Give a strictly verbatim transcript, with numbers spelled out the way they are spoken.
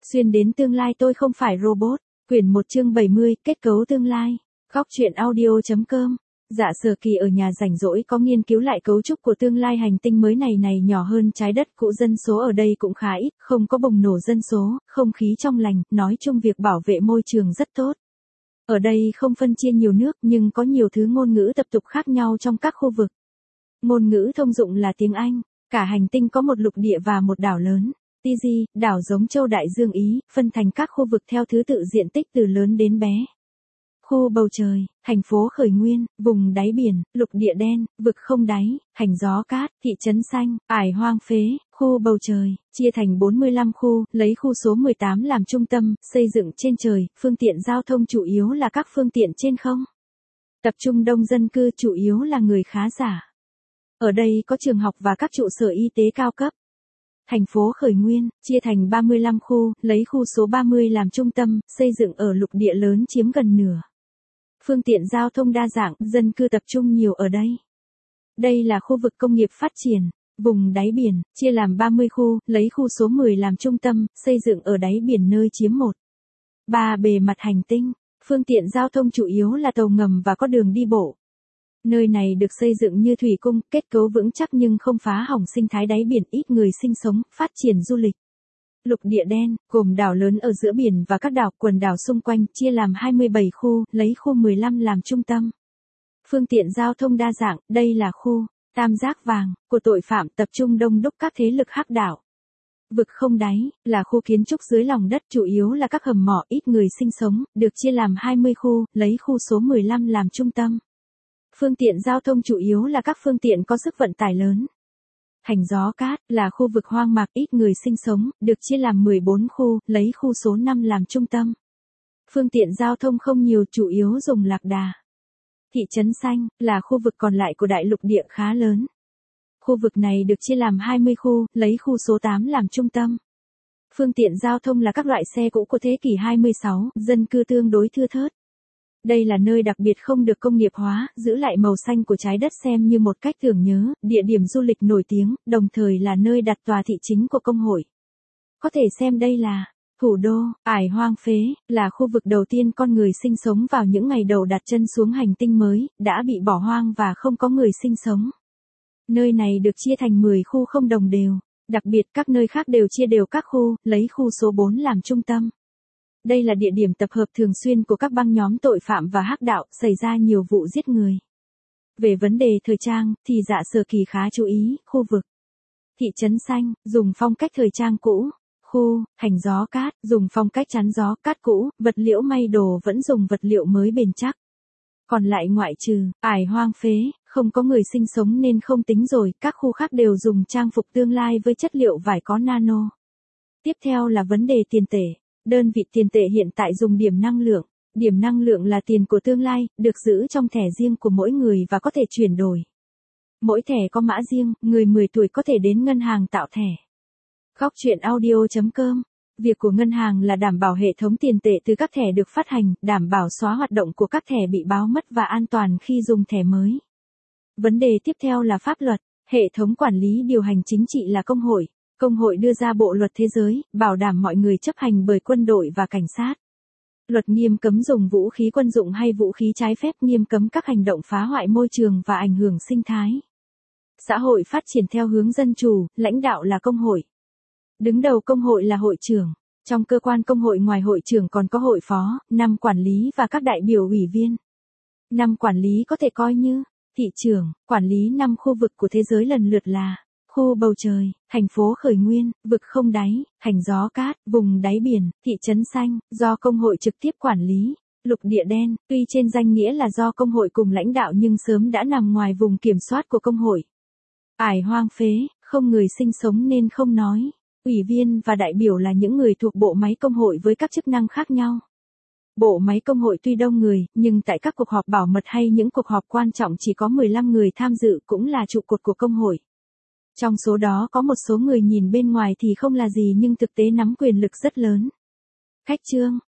Xuyên đến tương lai tôi không phải robot. Quyển một chương bảy mươi, kết cấu tương lai. Góc truyện audio.com. Dạ Sở Kỳ ở nhà rảnh rỗi có nghiên cứu lại cấu trúc của tương lai hành tinh mới này này nhỏ hơn trái đất cũ, dân số ở đây cũng khá ít, không có bùng nổ dân số, không khí trong lành, nói chung việc bảo vệ môi trường rất tốt. Ở đây không phân chia nhiều nước nhưng có nhiều thứ ngôn ngữ tập tục khác nhau trong các khu vực. Ngôn ngữ thông dụng là tiếng Anh, cả hành tinh có một lục địa và một đảo lớn. tê giê, đảo giống châu Đại Dương Ý, phân thành các khu vực theo thứ tự diện tích từ lớn đến bé. Khu bầu trời, thành phố khởi nguyên, vùng đáy biển, lục địa đen, vực không đáy, hành gió cát, thị trấn xanh, ải hoang phế, khu bầu trời, chia thành bốn mươi lăm khu, lấy khu số mười tám làm trung tâm, xây dựng trên trời, phương tiện giao thông chủ yếu là các phương tiện trên không. Tập trung đông dân cư chủ yếu là người khá giả. Ở đây có trường học và các trụ sở y tế cao cấp. Thành phố khởi nguyên, chia thành ba mươi lăm khu, lấy khu số ba mươi làm trung tâm, xây dựng ở lục địa lớn chiếm gần nửa. Phương tiện giao thông đa dạng, dân cư tập trung nhiều ở đây. Đây là khu vực công nghiệp phát triển, vùng đáy biển, chia làm ba mươi khu, lấy khu số mười làm trung tâm, xây dựng ở đáy biển nơi chiếm một. ba Bề mặt hành tinh, phương tiện giao thông chủ yếu là tàu ngầm và có đường đi bộ. Nơi này được xây dựng như thủy cung, kết cấu vững chắc nhưng không phá hỏng sinh thái đáy biển, ít người sinh sống, phát triển du lịch. Lục địa đen, gồm đảo lớn ở giữa biển và các đảo quần đảo xung quanh, chia làm hai mươi bảy khu, lấy khu mười lăm làm trung tâm. Phương tiện giao thông đa dạng, đây là khu tam giác vàng của tội phạm, tập trung đông đúc các thế lực hắc đạo. Vực không đáy, là khu kiến trúc dưới lòng đất, chủ yếu là các hầm mỏ, ít người sinh sống, được chia làm hai mươi khu, lấy khu số mười lăm làm trung tâm. Phương tiện giao thông chủ yếu là các phương tiện có sức vận tải lớn. Hành gió cát, là khu vực hoang mạc, ít người sinh sống, được chia làm mười bốn khu, lấy khu số năm làm trung tâm. Phương tiện giao thông không nhiều, chủ yếu dùng lạc đà. Thị trấn xanh, là khu vực còn lại của đại lục địa khá lớn. Khu vực này được chia làm hai mươi khu, lấy khu số tám làm trung tâm. Phương tiện giao thông là các loại xe cũ của thế kỷ hai mươi sáu, dân cư tương đối thưa thớt. Đây là nơi đặc biệt không được công nghiệp hóa, giữ lại màu xanh của trái đất xem như một cách tưởng nhớ, địa điểm du lịch nổi tiếng, đồng thời là nơi đặt tòa thị chính của công hội. Có thể xem đây là thủ đô, ải hoang phế, là khu vực đầu tiên con người sinh sống vào những ngày đầu đặt chân xuống hành tinh mới, đã bị bỏ hoang và không có người sinh sống. Nơi này được chia thành mười khu không đồng đều, đặc biệt các nơi khác đều chia đều các khu, lấy khu số bốn làm trung tâm. Đây là địa điểm tập hợp thường xuyên của các băng nhóm tội phạm và hắc đạo, xảy ra nhiều vụ giết người. Về vấn đề thời trang, thì Dạ Sở Kỳ khá chú ý, khu vực thị trấn xanh, dùng phong cách thời trang cũ. Khu hành gió cát, dùng phong cách chắn gió cát cũ, vật liệu may đồ vẫn dùng vật liệu mới bền chắc. Còn lại ngoại trừ ải hoang phế, không có người sinh sống nên không tính rồi, các khu khác đều dùng trang phục tương lai với chất liệu vải có nano. Tiếp theo là vấn đề tiền tệ. Đơn vị tiền tệ hiện tại dùng điểm năng lượng. Điểm năng lượng là tiền của tương lai, được giữ trong thẻ riêng của mỗi người và có thể chuyển đổi. Mỗi thẻ có mã riêng, người mười tuổi có thể đến ngân hàng tạo thẻ. Góc truyện audio.com. Việc của ngân hàng là đảm bảo hệ thống tiền tệ từ các thẻ được phát hành, đảm bảo xóa hoạt động của các thẻ bị báo mất và an toàn khi dùng thẻ mới. Vấn đề tiếp theo là pháp luật. Hệ thống quản lý điều hành chính trị là công hội. Công hội đưa ra bộ luật thế giới, bảo đảm mọi người chấp hành bởi quân đội và cảnh sát. Luật nghiêm cấm dùng vũ khí quân dụng hay vũ khí trái phép, nghiêm cấm các hành động phá hoại môi trường và ảnh hưởng sinh thái. Xã hội phát triển theo hướng dân chủ, lãnh đạo là công hội. Đứng đầu công hội là hội trưởng. Trong cơ quan công hội ngoài hội trưởng còn có hội phó, năm quản lý và các đại biểu ủy viên. Năm quản lý có thể coi như thị trưởng, quản lý năm khu vực của thế giới lần lượt là khu bầu trời, thành phố khởi nguyên, vực không đáy, hành gió cát, vùng đáy biển, thị trấn xanh, do công hội trực tiếp quản lý. Lục địa đen, tuy trên danh nghĩa là do công hội cùng lãnh đạo nhưng sớm đã nằm ngoài vùng kiểm soát của công hội. Ải hoang phế, không người sinh sống nên không nói. Ủy viên và đại biểu là những người thuộc bộ máy công hội với các chức năng khác nhau. Bộ máy công hội tuy đông người, nhưng tại các cuộc họp bảo mật hay những cuộc họp quan trọng chỉ có mười lăm người tham dự, cũng là trụ cột của công hội. Trong số đó có một số người nhìn bên ngoài thì không là gì nhưng thực tế nắm quyền lực rất lớn. Khách chương,